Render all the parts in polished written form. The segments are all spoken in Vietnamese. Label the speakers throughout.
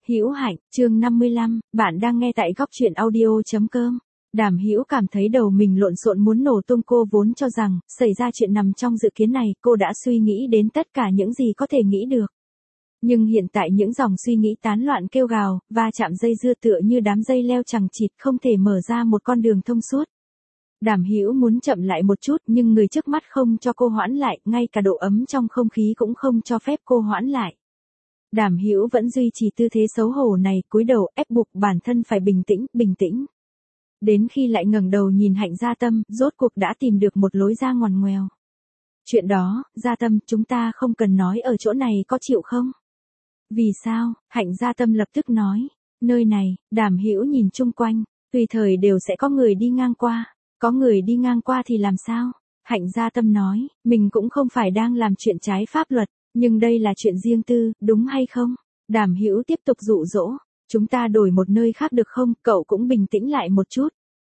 Speaker 1: Hữu Hạnh, chương 55, bạn đang nghe tại góc truyện audio.com. Đàm Hữu cảm thấy đầu mình lộn xộn muốn nổ tung, cô vốn cho rằng xảy ra chuyện nằm trong dự kiến này, cô đã suy nghĩ đến tất cả những gì có thể nghĩ được. Nhưng hiện tại những dòng suy nghĩ tán loạn kêu gào, va chạm dây dưa tựa như đám dây leo chằng chịt không thể mở ra một con đường thông suốt. Đàm Hữu muốn chậm lại một chút nhưng người trước mắt không cho cô hoãn lại, ngay cả độ ấm trong không khí cũng không cho phép cô hoãn lại. Đàm Hữu vẫn duy trì tư thế xấu hổ này, cúi đầu ép buộc bản thân phải bình tĩnh, bình tĩnh. Đến khi lại ngẩng đầu nhìn Hạnh Gia Tâm, rốt cuộc đã tìm được một lối ra ngoằn ngoèo. Chuyện đó, Gia Tâm, chúng ta không cần nói ở chỗ này, có chịu không? Vì sao? Hạnh Gia Tâm lập tức nói. Nơi này, Đàm Hữu nhìn chung quanh, tùy thời đều sẽ có người đi ngang qua. Có người đi ngang qua thì làm sao? Hạnh Gia Tâm nói, mình cũng không phải đang làm chuyện trái pháp luật. Nhưng đây là chuyện riêng tư, đúng hay không? Đàm Hữu tiếp tục dụ dỗ, chúng ta đổi một nơi khác được không? Cậu cũng bình tĩnh lại một chút.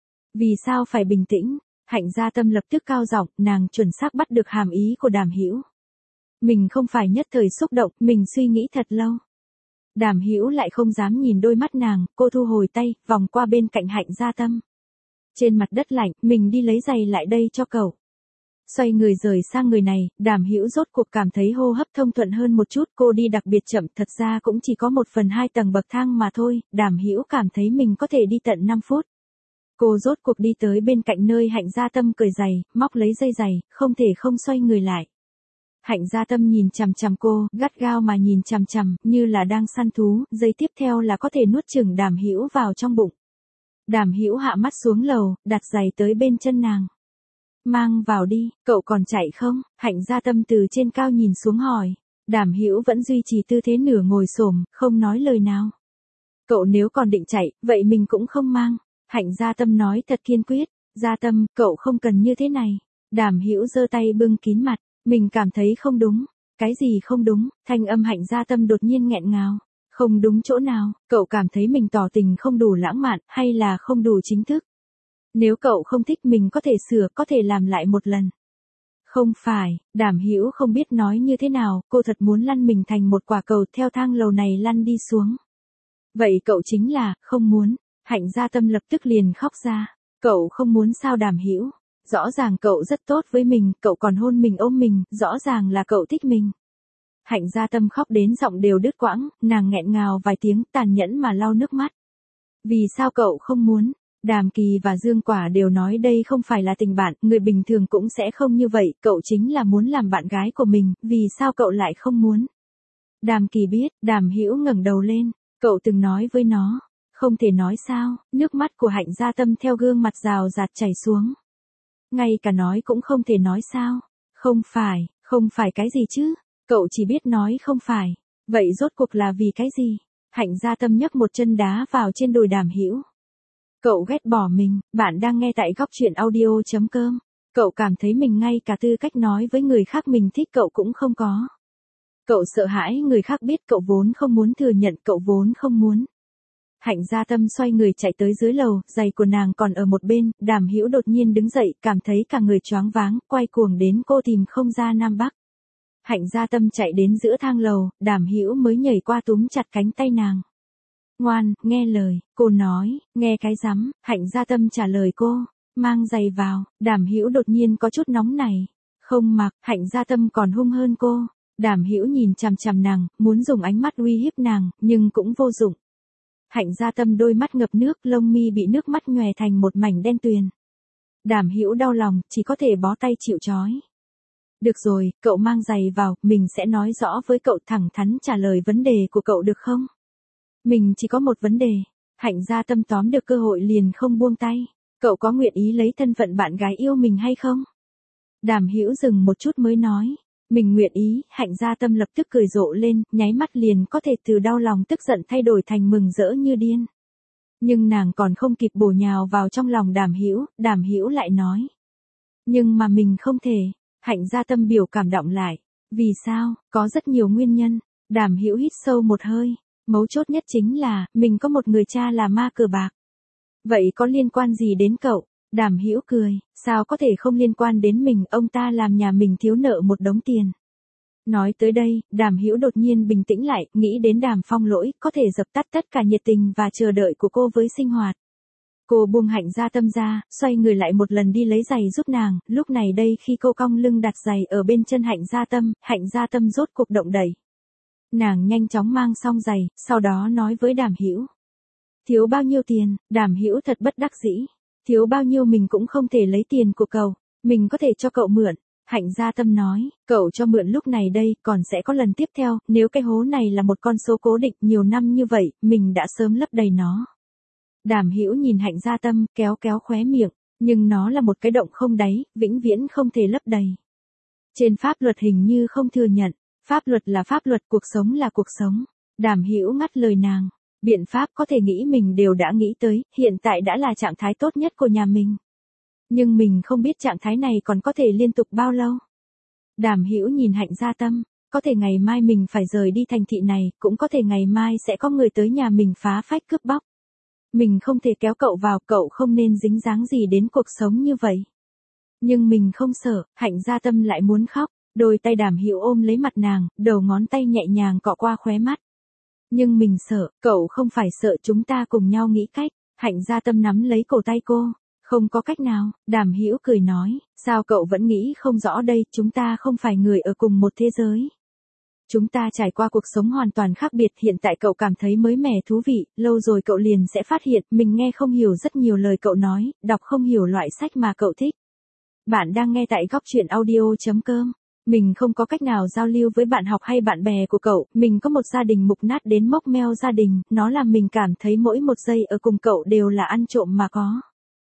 Speaker 1: Vì sao phải bình tĩnh? Hạnh Gia Tâm lập tức cao giọng, nàng chuẩn xác bắt được hàm ý của Đàm Hữu. Mình không phải nhất thời xúc động, mình suy nghĩ thật lâu. Đàm Hữu lại không dám nhìn đôi mắt nàng, cô thu hồi tay, vòng qua bên cạnh Hạnh Gia Tâm. Trên mặt đất lạnh, mình đi lấy giày lại đây cho cậu. Xoay người rời sang người này, Đàm Hữu rốt cuộc cảm thấy hô hấp thông thuận hơn một chút, cô đi đặc biệt chậm, thật ra cũng chỉ có 1/2 tầng bậc thang mà thôi, Đàm Hữu cảm thấy mình có thể đi tận 5 phút. Cô rốt cuộc đi tới bên cạnh nơi Hạnh Gia Tâm cởi giày, móc lấy dây giày, không thể không xoay người lại. Hạnh Gia Tâm nhìn chằm chằm cô, gắt gao mà nhìn chằm chằm, như là đang săn thú, giây tiếp theo là có thể nuốt chửng Đàm Hữu vào trong bụng. Đàm Hữu hạ mắt xuống lầu, đặt giày tới bên chân nàng. Mang vào đi, cậu còn chạy không? Hạnh Gia Tâm từ trên cao nhìn xuống hỏi. Đàm Hữu vẫn duy trì tư thế nửa ngồi xổm, không nói lời nào. Cậu nếu còn định chạy, vậy mình cũng không mang. Hạnh Gia Tâm nói thật kiên quyết. Gia Tâm, cậu không cần như thế này. Đàm Hữu giơ tay bưng kín mặt, mình cảm thấy không đúng. Cái gì không đúng? Thanh âm Hạnh Gia Tâm đột nhiên nghẹn ngào. Không đúng chỗ nào? Cậu cảm thấy mình tỏ tình không đủ lãng mạn, hay là không đủ chính thức? Nếu cậu không thích mình có thể sửa, có thể làm lại một lần. Không phải, Đàm Hữu không biết nói như thế nào, cô thật muốn lăn mình thành một quả cầu theo thang lầu này lăn đi xuống. Vậy cậu chính là, không muốn. Hạnh Gia Tâm lập tức liền khóc ra. Cậu không muốn sao Đàm Hữu? Rõ ràng cậu rất tốt với mình, cậu còn hôn mình ôm mình, rõ ràng là cậu thích mình. Hạnh Gia Tâm khóc đến giọng đều đứt quãng, nàng nghẹn ngào vài tiếng, tàn nhẫn mà lau nước mắt. Vì sao cậu không muốn? Đàm Kỳ và Dương Quả đều nói đây không phải là tình bạn, người bình thường cũng sẽ không như vậy, cậu chính là muốn làm bạn gái của mình, vì sao cậu lại không muốn? Đàm Kỳ biết, Đàm Hữu ngẩng đầu lên, cậu từng nói với nó, không thể nói sao, nước mắt của Hạnh Gia Tâm theo gương mặt rào rạt chảy xuống. Ngay cả nói cũng không thể nói sao, không phải cái gì chứ, cậu chỉ biết nói không phải, vậy rốt cuộc là vì cái gì? Hạnh Gia Tâm nhấc một chân đá vào trên đùi Đàm Hữu. Cậu ghét bỏ mình, bạn đang nghe tại góc truyện audio.com. Cậu cảm thấy mình ngay cả tư cách nói với người khác mình thích cậu cũng không có. Cậu sợ hãi người khác biết, cậu vốn không muốn thừa nhận, cậu vốn không muốn. Hạnh Gia Tâm xoay người chạy tới dưới lầu, giày của nàng còn ở một bên, Đàm Hữu đột nhiên đứng dậy, cảm thấy cả người choáng váng, quay cuồng đến cô tìm không ra Nam Bắc. Hạnh Gia Tâm chạy đến giữa thang lầu, Đàm Hữu mới nhảy qua túm chặt cánh tay nàng. Ngoan, nghe lời, cô nói, nghe cái rắm, Hạnh Gia Tâm trả lời cô, mang giày vào, Đàm Hữu đột nhiên có chút nóng này, không mặc, Hạnh Gia Tâm còn hung hơn cô, Đàm Hữu nhìn chằm chằm nàng, muốn dùng ánh mắt uy hiếp nàng, nhưng cũng vô dụng. Hạnh Gia Tâm đôi mắt ngập nước, lông mi bị nước mắt nhòe thành một mảnh đen tuyền. Đàm Hữu đau lòng, chỉ có thể bó tay chịu trói. Được rồi, cậu mang giày vào, mình sẽ nói rõ với cậu, thẳng thắn trả lời vấn đề của cậu được không? Mình chỉ có một vấn đề. Hạnh Gia Tâm tóm được cơ hội liền không buông tay. Cậu có nguyện ý lấy thân phận bạn gái yêu mình hay không? Đàm Hữu dừng một chút mới nói. Mình nguyện ý. Hạnh Gia Tâm lập tức cười rộ lên, nháy mắt liền có thể từ đau lòng tức giận thay đổi thành mừng rỡ như điên. Nhưng nàng còn không kịp bổ nhào vào trong lòng Đàm Hữu lại nói. Nhưng mà mình không thể. Hạnh Gia Tâm biểu cảm động lại. Vì sao? Có rất nhiều nguyên nhân. Đàm Hữu hít sâu một hơi. Mấu chốt nhất chính là, mình có một người cha là ma cờ bạc. Vậy có liên quan gì đến cậu? Đàm Hữu cười, sao có thể không liên quan đến mình, ông ta làm nhà mình thiếu nợ một đống tiền. Nói tới đây, Đàm Hữu đột nhiên bình tĩnh lại, nghĩ đến Đàm Phong Lỗi, có thể dập tắt tất cả nhiệt tình và chờ đợi của cô với sinh hoạt. Cô buông Hạnh Gia Tâm ra, xoay người lại một lần đi lấy giày giúp nàng, lúc này đây khi cô cong lưng đặt giày ở bên chân Hạnh Gia Tâm rốt cuộc động đẩy. Nàng nhanh chóng mang xong giày, sau đó nói với Đàm Hữu. Thiếu bao nhiêu tiền? Đàm Hữu thật bất đắc dĩ. Thiếu bao nhiêu mình cũng không thể lấy tiền của cậu, mình có thể cho cậu mượn. Hạnh Gia Tâm nói, cậu cho mượn lúc này đây, còn sẽ có lần tiếp theo, nếu cái hố này là một con số cố định nhiều năm như vậy, mình đã sớm lấp đầy nó. Đàm Hữu nhìn Hạnh Gia Tâm, kéo kéo khóe miệng, nhưng nó là một cái động không đáy, vĩnh viễn không thể lấp đầy. Trên pháp luật hình như không thừa nhận, pháp luật là pháp luật, cuộc sống là cuộc sống. Đàm Hữu ngắt lời nàng, biện pháp có thể nghĩ mình đều đã nghĩ tới, hiện tại đã là trạng thái tốt nhất của nhà mình. Nhưng mình không biết trạng thái này còn có thể liên tục bao lâu. Đàm Hữu nhìn Hạnh Gia Tâm, có thể ngày mai mình phải rời đi thành thị này, cũng có thể ngày mai sẽ có người tới nhà mình phá phách cướp bóc. Mình không thể kéo cậu vào, cậu không nên dính dáng gì đến cuộc sống như vậy. Nhưng mình không sợ, Hạnh Gia Tâm lại muốn khóc, đôi tay Đàm Hữu ôm lấy mặt nàng, đầu ngón tay nhẹ nhàng cọ qua khóe mắt. Nhưng mình sợ, cậu không phải sợ, chúng ta cùng nhau nghĩ cách. Hạnh Gia Tâm nắm lấy cổ tay cô. Không có cách nào, Đàm Hữu cười nói, sao cậu vẫn nghĩ không rõ đây, chúng ta không phải người ở cùng một thế giới. Chúng ta trải qua cuộc sống hoàn toàn khác biệt, hiện tại cậu cảm thấy mới mẻ thú vị, lâu rồi cậu liền sẽ phát hiện mình nghe không hiểu rất nhiều lời cậu nói, đọc không hiểu loại sách mà cậu thích. Bạn đang nghe tại Góc Chuyện Audio.com. Mình không có cách nào giao lưu với bạn học hay bạn bè của cậu, mình có một gia đình mục nát đến mốc meo gia đình, nó làm mình cảm thấy mỗi một giây ở cùng cậu đều là ăn trộm mà có.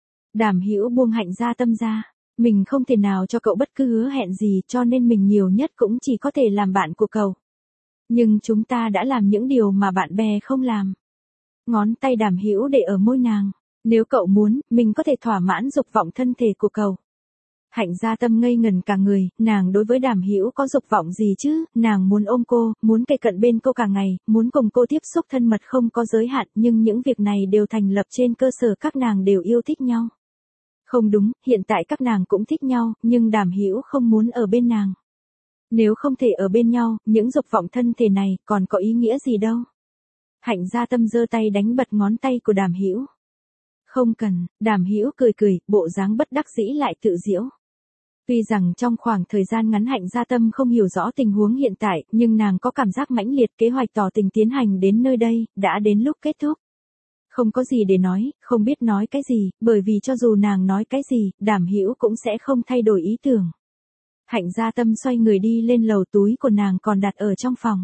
Speaker 1: Đàm Hữu buông Hạnh Gia Tâm ra, mình không thể nào cho cậu bất cứ hứa hẹn gì, cho nên mình nhiều nhất cũng chỉ có thể làm bạn của cậu. Nhưng chúng ta đã làm những điều mà bạn bè không làm. Ngón tay Đàm Hữu để ở môi nàng, nếu cậu muốn, mình có thể thỏa mãn dục vọng thân thể của cậu. Hạnh Gia Tâm ngây ngần cả người, nàng đối với Đàm Hữu có dục vọng gì chứ, nàng muốn ôm cô, muốn kề cận bên cô cả ngày, muốn cùng cô tiếp xúc thân mật không có giới hạn, nhưng những việc này đều thành lập trên cơ sở các nàng đều yêu thích nhau. Không đúng, hiện tại các nàng cũng thích nhau, nhưng Đàm Hữu không muốn ở bên nàng. Nếu không thể ở bên nhau, những dục vọng thân thể này còn có ý nghĩa gì đâu. Hạnh Gia Tâm giơ tay đánh bật ngón tay của Đàm Hữu. Không cần, Đàm Hữu cười cười, bộ dáng bất đắc dĩ lại tự giễu. Tuy rằng trong khoảng thời gian ngắn Hạnh Gia Tâm không hiểu rõ tình huống hiện tại, nhưng nàng có cảm giác mãnh liệt, kế hoạch tỏ tình tiến hành đến nơi đây, đã đến lúc kết thúc. Không có gì để nói, không biết nói cái gì, bởi vì cho dù nàng nói cái gì, Đàm Hữu cũng sẽ không thay đổi ý tưởng. Hạnh Gia Tâm xoay người đi lên lầu, túi của nàng còn đặt ở trong phòng.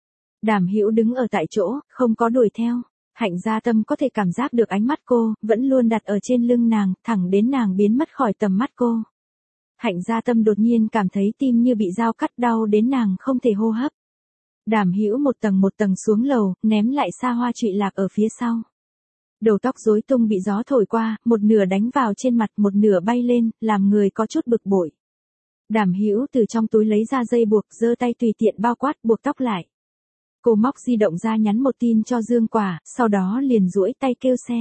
Speaker 1: Đàm Hữu đứng ở tại chỗ, không có đuổi theo. Hạnh Gia Tâm có thể cảm giác được ánh mắt cô, vẫn luôn đặt ở trên lưng nàng, thẳng đến nàng biến mất khỏi tầm mắt cô. Hạnh Gia Tâm đột nhiên cảm thấy tim như bị dao cắt, đau đến nàng không thể hô hấp. Đàm Hữu một tầng xuống lầu, ném lại xa hoa trụy lạc ở phía sau. Đầu tóc rối tung bị gió thổi qua, một nửa đánh vào trên mặt, một nửa bay lên, làm người có chút bực bội. Đàm Hữu từ trong túi lấy ra dây buộc, giơ tay tùy tiện bao quát, buộc tóc lại. Cô móc di động ra nhắn một tin cho Dương Quả, sau đó liền duỗi tay kêu xe.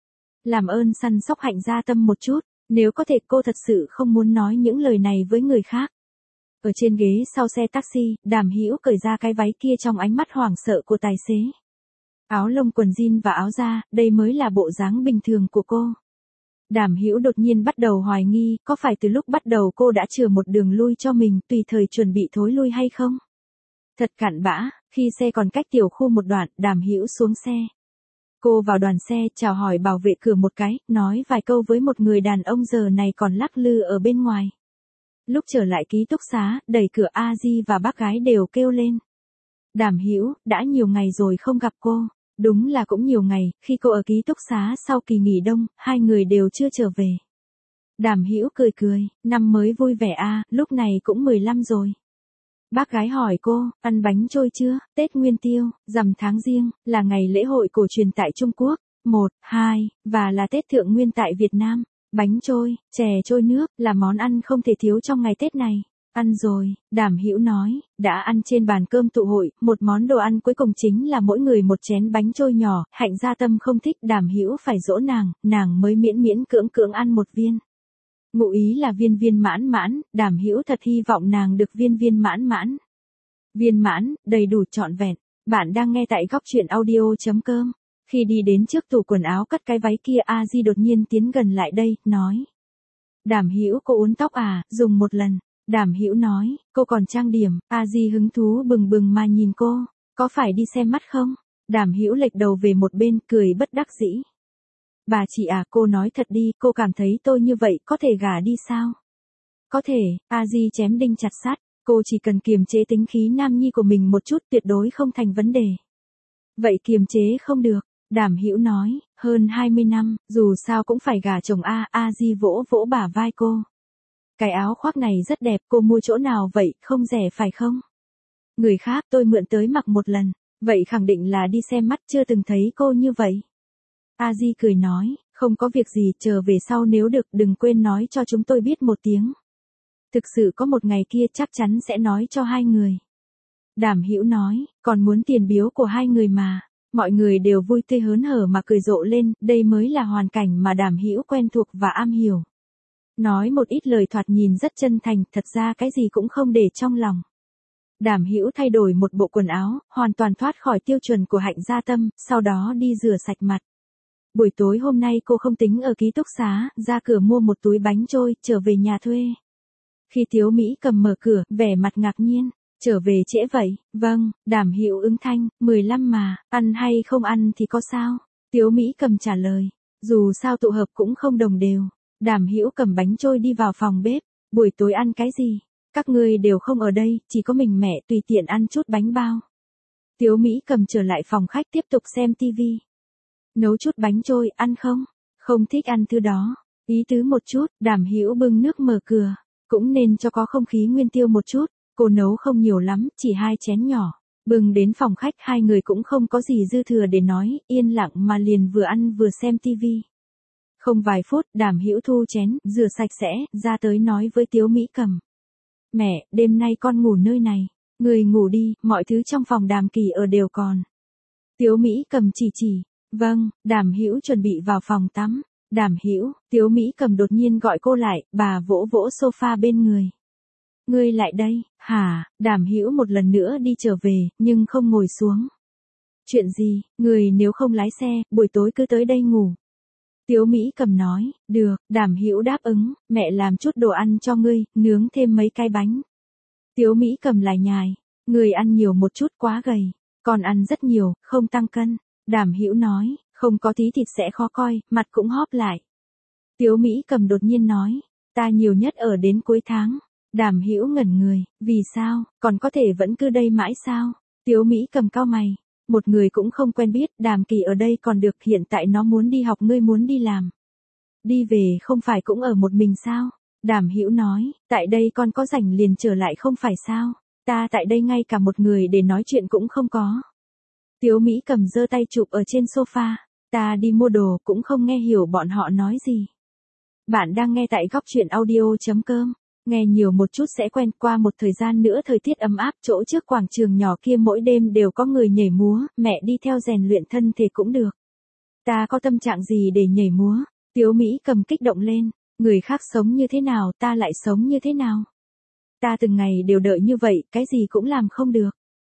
Speaker 1: Làm ơn săn sóc Hạnh Gia Tâm một chút, nếu có thể cô thật sự không muốn nói những lời này với người khác. Ở trên ghế sau xe taxi, Đàm Hữu cởi ra cái váy kia trong ánh mắt hoảng sợ của tài xế. Áo lông, quần jean và áo da, đây mới là bộ dáng bình thường của cô. Đàm Hữu đột nhiên bắt đầu hoài nghi, có phải từ lúc bắt đầu cô đã chừa một đường lui cho mình, tùy thời chuẩn bị thối lui hay không? Thật cặn bã, khi xe còn cách tiểu khu một đoạn, Đàm Hữu xuống xe. Cô vào đoàn xe, chào hỏi bảo vệ cửa một cái, nói vài câu với một người đàn ông giờ này còn lắc lư ở bên ngoài. Lúc trở lại ký túc xá, đẩy cửa, A Di và bác gái đều kêu lên. Đàm Hữu, đã nhiều ngày rồi không gặp cô. Đúng là cũng nhiều ngày, khi cô ở ký túc xá sau kỳ nghỉ đông, hai người đều chưa trở về. Đàm Hữu cười cười, năm mới vui vẻ à, lúc này cũng 15 rồi. Bác gái hỏi cô, ăn bánh trôi chưa? Tết Nguyên Tiêu, rằm tháng Giêng, là ngày lễ hội cổ truyền tại Trung Quốc, 1, 2, và là Tết Thượng Nguyên tại Việt Nam. Bánh trôi, chè trôi nước, là món ăn không thể thiếu trong ngày Tết này. Ăn rồi, Đàm Hữu nói, đã ăn trên bàn cơm tụ hội, một món đồ ăn cuối cùng chính là mỗi người một chén bánh trôi nhỏ, Hạnh Gia Tâm không thích, Đàm Hữu phải dỗ nàng mới miễn miễn cưỡng cưỡng ăn một viên. Ngụ ý là viên viên mãn mãn, Đàm Hữu thật hy vọng nàng được viên viên mãn mãn. viên mãn, đầy đủ trọn vẹn. Bạn đang nghe tại góc truyện audio.com. Khi đi đến trước tủ quần áo cất cái váy kia, A Di đột nhiên tiến gần lại đây, nói. Đàm Hữu, cô uốn tóc à, dùng một lần. Đàm Hữu nói, cô còn trang điểm. A Di hứng thú bừng bừng mà nhìn cô, có phải đi xem mắt không? Đàm Hữu lệch đầu về một bên, cười bất đắc dĩ. Bà chị à, cô nói thật đi, cô cảm thấy tôi như vậy có thể gả đi sao? Có thể. A Di chém đinh chặt sắt, cô chỉ cần kiềm chế tính khí nam nhi của mình một chút, tuyệt đối không thành vấn đề. Vậy kiềm chế không được. Đàm Hữu nói, hơn 20 năm, dù sao cũng phải gả chồng a. A Di vỗ vỗ bả vai cô. Cái áo khoác này rất đẹp, cô mua chỗ nào vậy, không rẻ phải không? Người khác tôi mượn tới mặc một lần, vậy khẳng định là đi xem mắt, chưa từng thấy cô như vậy. A Di cười nói, không có việc gì, chờ về sau nếu được đừng quên nói cho chúng tôi biết một tiếng. Thực sự có một ngày kia chắc chắn sẽ nói cho hai người. Đàm Hữu nói, còn muốn tiền biếu của hai người mà. Mọi người đều vui tươi hớn hở mà cười rộ lên, đây mới là hoàn cảnh mà Đàm Hữu quen thuộc và am hiểu. Nói một ít lời thoạt nhìn rất chân thành, thật ra cái gì cũng không để trong lòng. Đàm Hữu thay đổi một bộ quần áo, hoàn toàn thoát khỏi tiêu chuẩn của Hạnh Gia Tâm, sau đó đi rửa sạch mặt. Buổi tối hôm nay cô không tính ở ký túc xá, ra cửa mua một túi bánh trôi, trở về nhà thuê. Khi Tiếu Mỹ Cầm mở cửa, vẻ mặt ngạc nhiên, trở về trễ vậy? Vâng, Đàm Hữu ứng thanh, 15 mà, ăn hay không ăn thì có sao? Tiếu Mỹ Cầm trả lời, dù sao tụ hợp cũng không đồng đều. Đàm Hữu cầm bánh trôi đi vào phòng bếp, buổi tối ăn cái gì? Các ngươi đều không ở đây, chỉ có mình mẹ tùy tiện ăn chút bánh bao. Tiếu Mỹ Cầm trở lại phòng khách tiếp tục xem tivi. Nấu chút bánh trôi, ăn không? Không thích ăn thứ đó. Ý tứ một chút, Đàm Hữu bưng nước mở cửa. Cũng nên cho có không khí nguyên tiêu một chút. Cô nấu không nhiều lắm, chỉ 2 chén nhỏ. Bưng đến phòng khách, hai người cũng không có gì dư thừa để nói, yên lặng mà liền vừa ăn vừa xem tivi. Không vài phút, Đàm Hữu thu chén, rửa sạch sẽ, ra tới nói với Tiếu Mỹ Cầm. Mẹ, đêm nay con ngủ nơi này. Người ngủ đi, mọi thứ trong phòng Đàm Kỳ ở đều còn. Tiếu Mỹ Cầm chỉ. Vâng, Đàm Hữu chuẩn bị vào phòng tắm. Đàm Hữu, Tiếu Mỹ Cầm đột nhiên gọi cô lại, bà vỗ vỗ sofa bên người. Ngươi lại đây, hả? Đàm Hữu một lần nữa đi trở về, nhưng không ngồi xuống. Chuyện gì, người nếu không lái xe, buổi tối cứ tới đây ngủ. Tiếu Mỹ Cầm nói, được, Đàm Hữu đáp ứng, mẹ làm chút đồ ăn cho ngươi, nướng thêm mấy cái bánh. Tiếu Mỹ Cầm lại nhài, ngươi ăn nhiều một chút quá gầy, còn ăn rất nhiều, không tăng cân. Đàm Hữu nói, không có tí thịt sẽ khó coi, mặt cũng hóp lại. Tiếu Mỹ Cầm đột nhiên nói, ta nhiều nhất ở đến cuối tháng. Đàm Hữu ngẩn người, vì sao, còn có thể vẫn cứ đây mãi sao? Tiếu Mỹ Cầm cau mày, một người cũng không quen biết, Đàm Kỳ ở đây còn được, hiện tại nó muốn đi học, ngươi muốn đi làm. Đi về không phải cũng ở một mình sao? Đàm Hữu nói, tại đây con có rảnh liền trở lại không phải sao? Ta tại đây ngay cả một người để nói chuyện cũng không có. Tiếu Mỹ Cầm giơ tay chụp ở trên sofa, ta đi mua đồ cũng không nghe hiểu bọn họ nói gì. Bạn đang nghe tại góc truyện audio.com. Nghe nhiều một chút sẽ quen. Qua một thời gian nữa thời tiết ấm áp, chỗ trước quảng trường nhỏ kia mỗi đêm đều có người nhảy múa, mẹ đi theo rèn luyện thân thể cũng được. Ta có tâm trạng gì để nhảy múa? Tiếu Mỹ Cầm kích động lên, người khác sống như thế nào, ta lại sống như thế nào? Ta từng ngày đều đợi như vậy, cái gì cũng làm không được.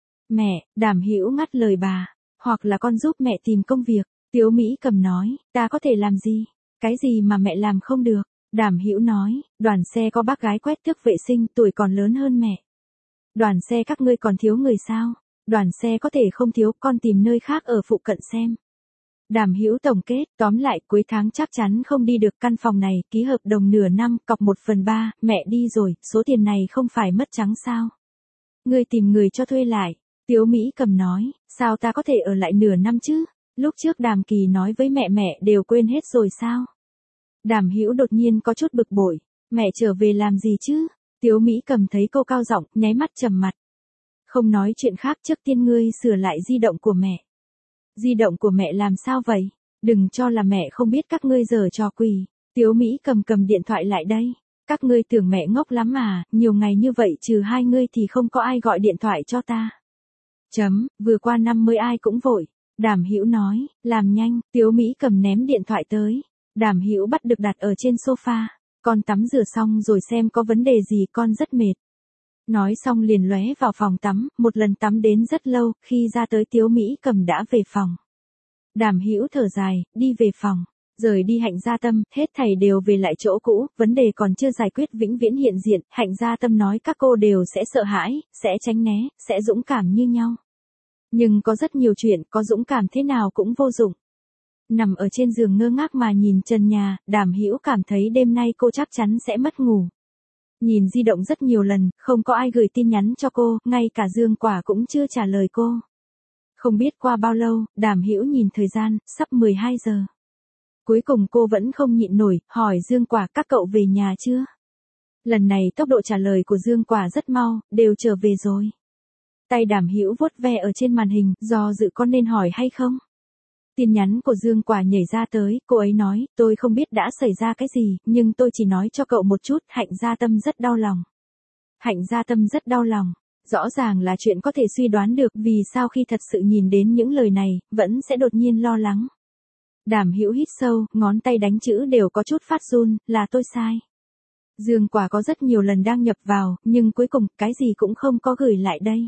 Speaker 1: Mẹ, Đàm Hữu ngắt lời bà, hoặc là con giúp mẹ tìm công việc. Tiếu Mỹ Cầm nói, ta có thể làm gì? Cái gì mà mẹ làm không được? Đàm Hữu nói, đoàn xe có bác gái quét tước vệ sinh, tuổi còn lớn hơn mẹ. Đoàn xe các ngươi còn thiếu người sao? Đoàn xe có thể không thiếu, con tìm nơi khác ở phụ cận xem. Đàm Hữu tổng kết, tóm lại cuối tháng chắc chắn không đi được, căn phòng này ký hợp đồng nửa năm, cọc 1/3, mẹ đi rồi, số tiền này không phải mất trắng sao? Ngươi tìm người cho thuê lại. Tiếu Mỹ Cầm nói, sao ta có thể ở lại nửa năm chứ? Lúc trước Đàm Kỳ nói với mẹ đều quên hết rồi sao? Đàm Hữu đột nhiên có chút bực bội, mẹ trở về làm gì chứ? Tiếu Mỹ Cầm thấy cô cao giọng, nháy mắt trầm mặt. Không nói chuyện khác, trước tiên ngươi sửa lại di động của mẹ. Di động của mẹ làm sao vậy? Đừng cho là mẹ không biết các ngươi giở trò quỷ. Tiếu Mỹ cầm điện thoại lại đây. Các ngươi tưởng mẹ ngốc lắm à, nhiều ngày như vậy trừ hai ngươi thì không có ai gọi điện thoại cho ta. Vừa qua năm mới ai cũng vội. Đàm Hữu nói, làm nhanh. Tiếu Mỹ Cầm ném điện thoại tới. Đàm Hữu bắt được đặt ở trên sofa. Con tắm rửa xong rồi xem có vấn đề gì, con rất mệt. Nói xong liền lóe vào phòng tắm, một lần tắm đến rất lâu, khi ra tới Tiếu Mỹ Cầm đã về phòng. Đàm Hữu thở dài, đi về phòng. Rời đi Hạnh Gia Tâm, hết thảy đều về lại chỗ cũ, vấn đề còn chưa giải quyết vĩnh viễn hiện diện, Hạnh Gia Tâm nói các cô đều sẽ sợ hãi, sẽ tránh né, sẽ dũng cảm như nhau. Nhưng có rất nhiều chuyện, có dũng cảm thế nào cũng vô dụng. Nằm ở trên giường ngơ ngác mà nhìn trần nhà, Đàm Hữu cảm thấy đêm nay cô chắc chắn sẽ mất ngủ. Nhìn di động rất nhiều lần, không có ai gửi tin nhắn cho cô, ngay cả Dương Quả cũng chưa trả lời cô. Không biết qua bao lâu, Đàm Hữu nhìn thời gian, sắp 12 giờ. Cuối cùng cô vẫn không nhịn nổi, hỏi Dương Quả các cậu về nhà chưa? Lần này tốc độ trả lời của Dương Quả rất mau, đều trở về rồi. Tay Đàm Hữu vuốt ve ở trên màn hình, do dự có nên hỏi hay không? Tin nhắn của Dương Quả nhảy ra tới, cô ấy nói, tôi không biết đã xảy ra cái gì, nhưng tôi chỉ nói cho cậu một chút, Hạnh Gia Tâm rất đau lòng. Hạnh Gia Tâm rất đau lòng. Rõ ràng là chuyện có thể suy đoán được vì sao khi thật sự nhìn đến những lời này, vẫn sẽ đột nhiên lo lắng. Đàm Hữu hít sâu, ngón tay đánh chữ đều có chút phát run, là tôi sai. Dương Quả có rất nhiều lần đăng nhập vào, nhưng cuối cùng, cái gì cũng không có gửi lại đây.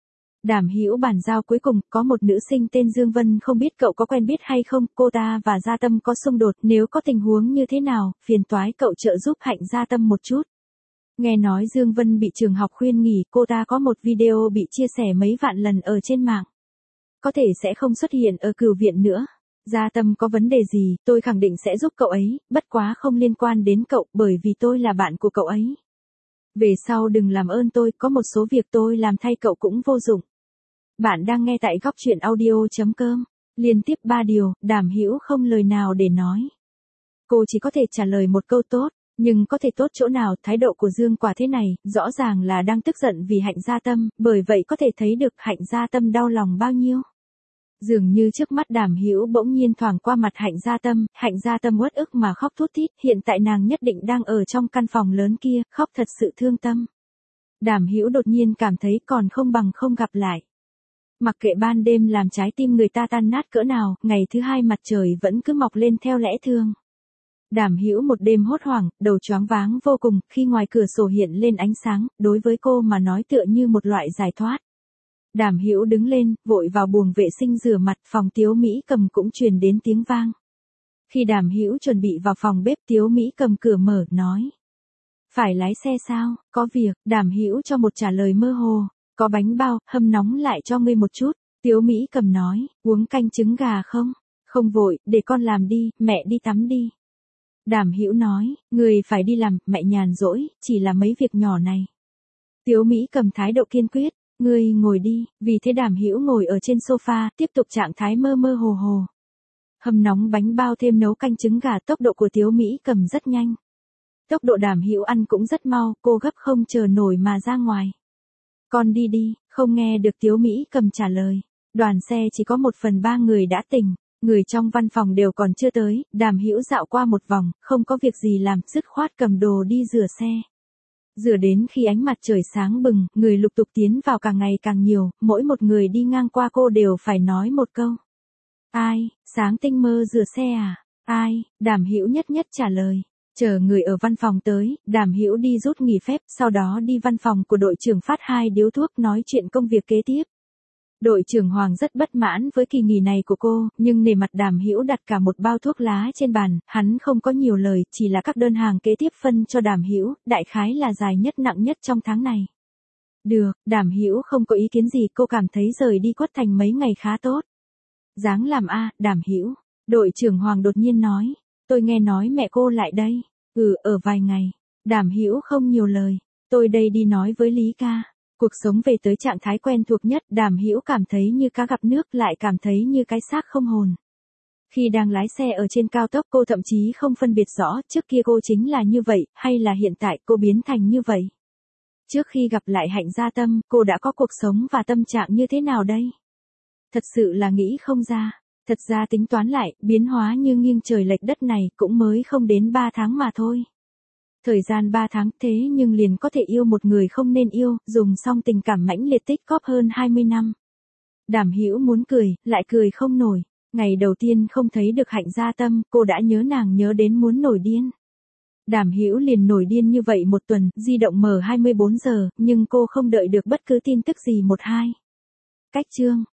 Speaker 1: Đàm Hữu bàn giao cuối cùng, có một nữ sinh tên Dương Vân không biết cậu có quen biết hay không, cô ta và Gia Tâm có xung đột, nếu có tình huống như thế nào, phiền toái cậu trợ giúp Hạnh Gia Tâm một chút. Nghe nói Dương Vân bị trường học khuyên nghỉ, cô ta có một video bị chia sẻ mấy vạn lần ở trên mạng. Có thể sẽ không xuất hiện ở cửu viện nữa. Gia Tâm có vấn đề gì, tôi khẳng định sẽ giúp cậu ấy, bất quá không liên quan đến cậu, bởi vì tôi là bạn của cậu ấy. Về sau đừng làm ơn tôi, có một số việc tôi làm thay cậu cũng vô dụng. Bạn đang nghe tại góc truyện audio.com. Liên tiếp 3 điều, Đàm Hữu không lời nào để nói. Cô chỉ có thể trả lời một câu tốt, nhưng có thể tốt chỗ nào, thái độ của Dương Quả thế này, rõ ràng là đang tức giận vì Hạnh Gia Tâm, bởi vậy có thể thấy được Hạnh Gia Tâm đau lòng bao nhiêu. Dường như trước mắt Đàm Hữu bỗng nhiên thoảng qua mặt Hạnh Gia Tâm uất ức mà khóc thút thít, hiện tại nàng nhất định đang ở trong căn phòng lớn kia, khóc thật sự thương tâm. Đàm Hữu đột nhiên cảm thấy còn không bằng không gặp lại. Mặc kệ ban đêm làm trái tim người ta tan nát cỡ nào, ngày thứ hai mặt trời vẫn cứ mọc lên theo lẽ thường. Đàm Hữu một đêm hốt hoảng, đầu choáng váng vô cùng, khi ngoài cửa sổ hiện lên ánh sáng, đối với cô mà nói tựa như một loại giải thoát. Đàm Hữu đứng lên, vội vào buồng vệ sinh rửa mặt, phòng Tiếu Mỹ Cầm cũng truyền đến tiếng vang. Khi Đàm Hữu chuẩn bị vào phòng bếp, Tiếu Mỹ Cầm cửa mở, nói. Phải lái xe sao, có việc, Đàm Hữu cho một trả lời mơ hồ. Có bánh bao, hâm nóng lại cho ngươi một chút. Tiếu Mỹ Cầm nói, uống canh trứng gà không? Không vội, để con làm đi, mẹ đi tắm đi. Đàm Hữu nói, người phải đi làm, mẹ nhàn rỗi, chỉ là mấy việc nhỏ này. Tiếu Mỹ Cầm thái độ kiên quyết, ngươi ngồi đi, vì thế Đàm Hữu ngồi ở trên sofa, tiếp tục trạng thái mơ mơ hồ hồ. Hâm nóng bánh bao thêm nấu canh trứng gà, tốc độ của Tiếu Mỹ Cầm rất nhanh. Tốc độ Đàm Hữu ăn cũng rất mau, cô gấp không chờ nổi mà ra ngoài. Con đi đi, không nghe được Tiếu Mỹ Cầm trả lời. Đoàn xe chỉ có 1/3 người đã tỉnh, người trong văn phòng đều còn chưa tới, Đàm Hữu dạo qua một vòng, không có việc gì làm, dứt khoát cầm đồ đi rửa xe. Rửa đến khi ánh mặt trời sáng bừng, người lục tục tiến vào càng ngày càng nhiều, mỗi một người đi ngang qua cô đều phải nói một câu. Ai, sáng tinh mơ rửa xe à? Ai, Đàm Hữu nhất nhất trả lời. Chờ người ở văn phòng tới, Đàm Hữu đi rút nghỉ phép, sau đó đi văn phòng của đội trưởng phát 2 điếu thuốc nói chuyện công việc kế tiếp. Đội trưởng Hoàng rất bất mãn với kỳ nghỉ này của cô, nhưng nể mặt Đàm Hữu đặt cả một bao thuốc lá trên bàn, hắn không có nhiều lời, chỉ là các đơn hàng kế tiếp phân cho Đàm Hữu, đại khái là dài nhất nặng nhất trong tháng này. Được, Đàm Hữu không có ý kiến gì, cô cảm thấy rời đi Quất Thành mấy ngày khá tốt. Dáng làm a, Đàm Hữu. Đội trưởng Hoàng đột nhiên nói, tôi nghe nói mẹ cô lại đây. Ở vài ngày. Đàm Hữu không nhiều lời, tôi đây đi nói với Lý ca. Cuộc sống về tới trạng thái quen thuộc nhất, Đàm Hữu cảm thấy như cá gặp nước, lại cảm thấy như cái xác không hồn. Khi đang lái xe ở trên cao tốc, cô thậm chí không phân biệt rõ, trước kia cô chính là như vậy, hay là hiện tại cô biến thành như vậy. Trước khi gặp lại Hạnh Gia Tâm, cô đã có cuộc sống và tâm trạng như thế nào đây? Thật sự là nghĩ không ra. Thật ra tính toán lại, biến hóa như nghiêng trời lệch đất này cũng mới không đến 3 tháng mà thôi. Thời gian 3 tháng thế nhưng liền có thể yêu một người không nên yêu, dùng xong tình cảm mãnh liệt tích cóp hơn 20 năm. Đàm Hữu muốn cười, lại cười không nổi. Ngày đầu tiên không thấy được Hạnh Gia Tâm, cô đã nhớ nàng nhớ đến muốn nổi điên. Đàm Hữu liền nổi điên như vậy một tuần, di động mở 24 giờ, nhưng cô không đợi được bất cứ tin tức gì một hai. Cách chương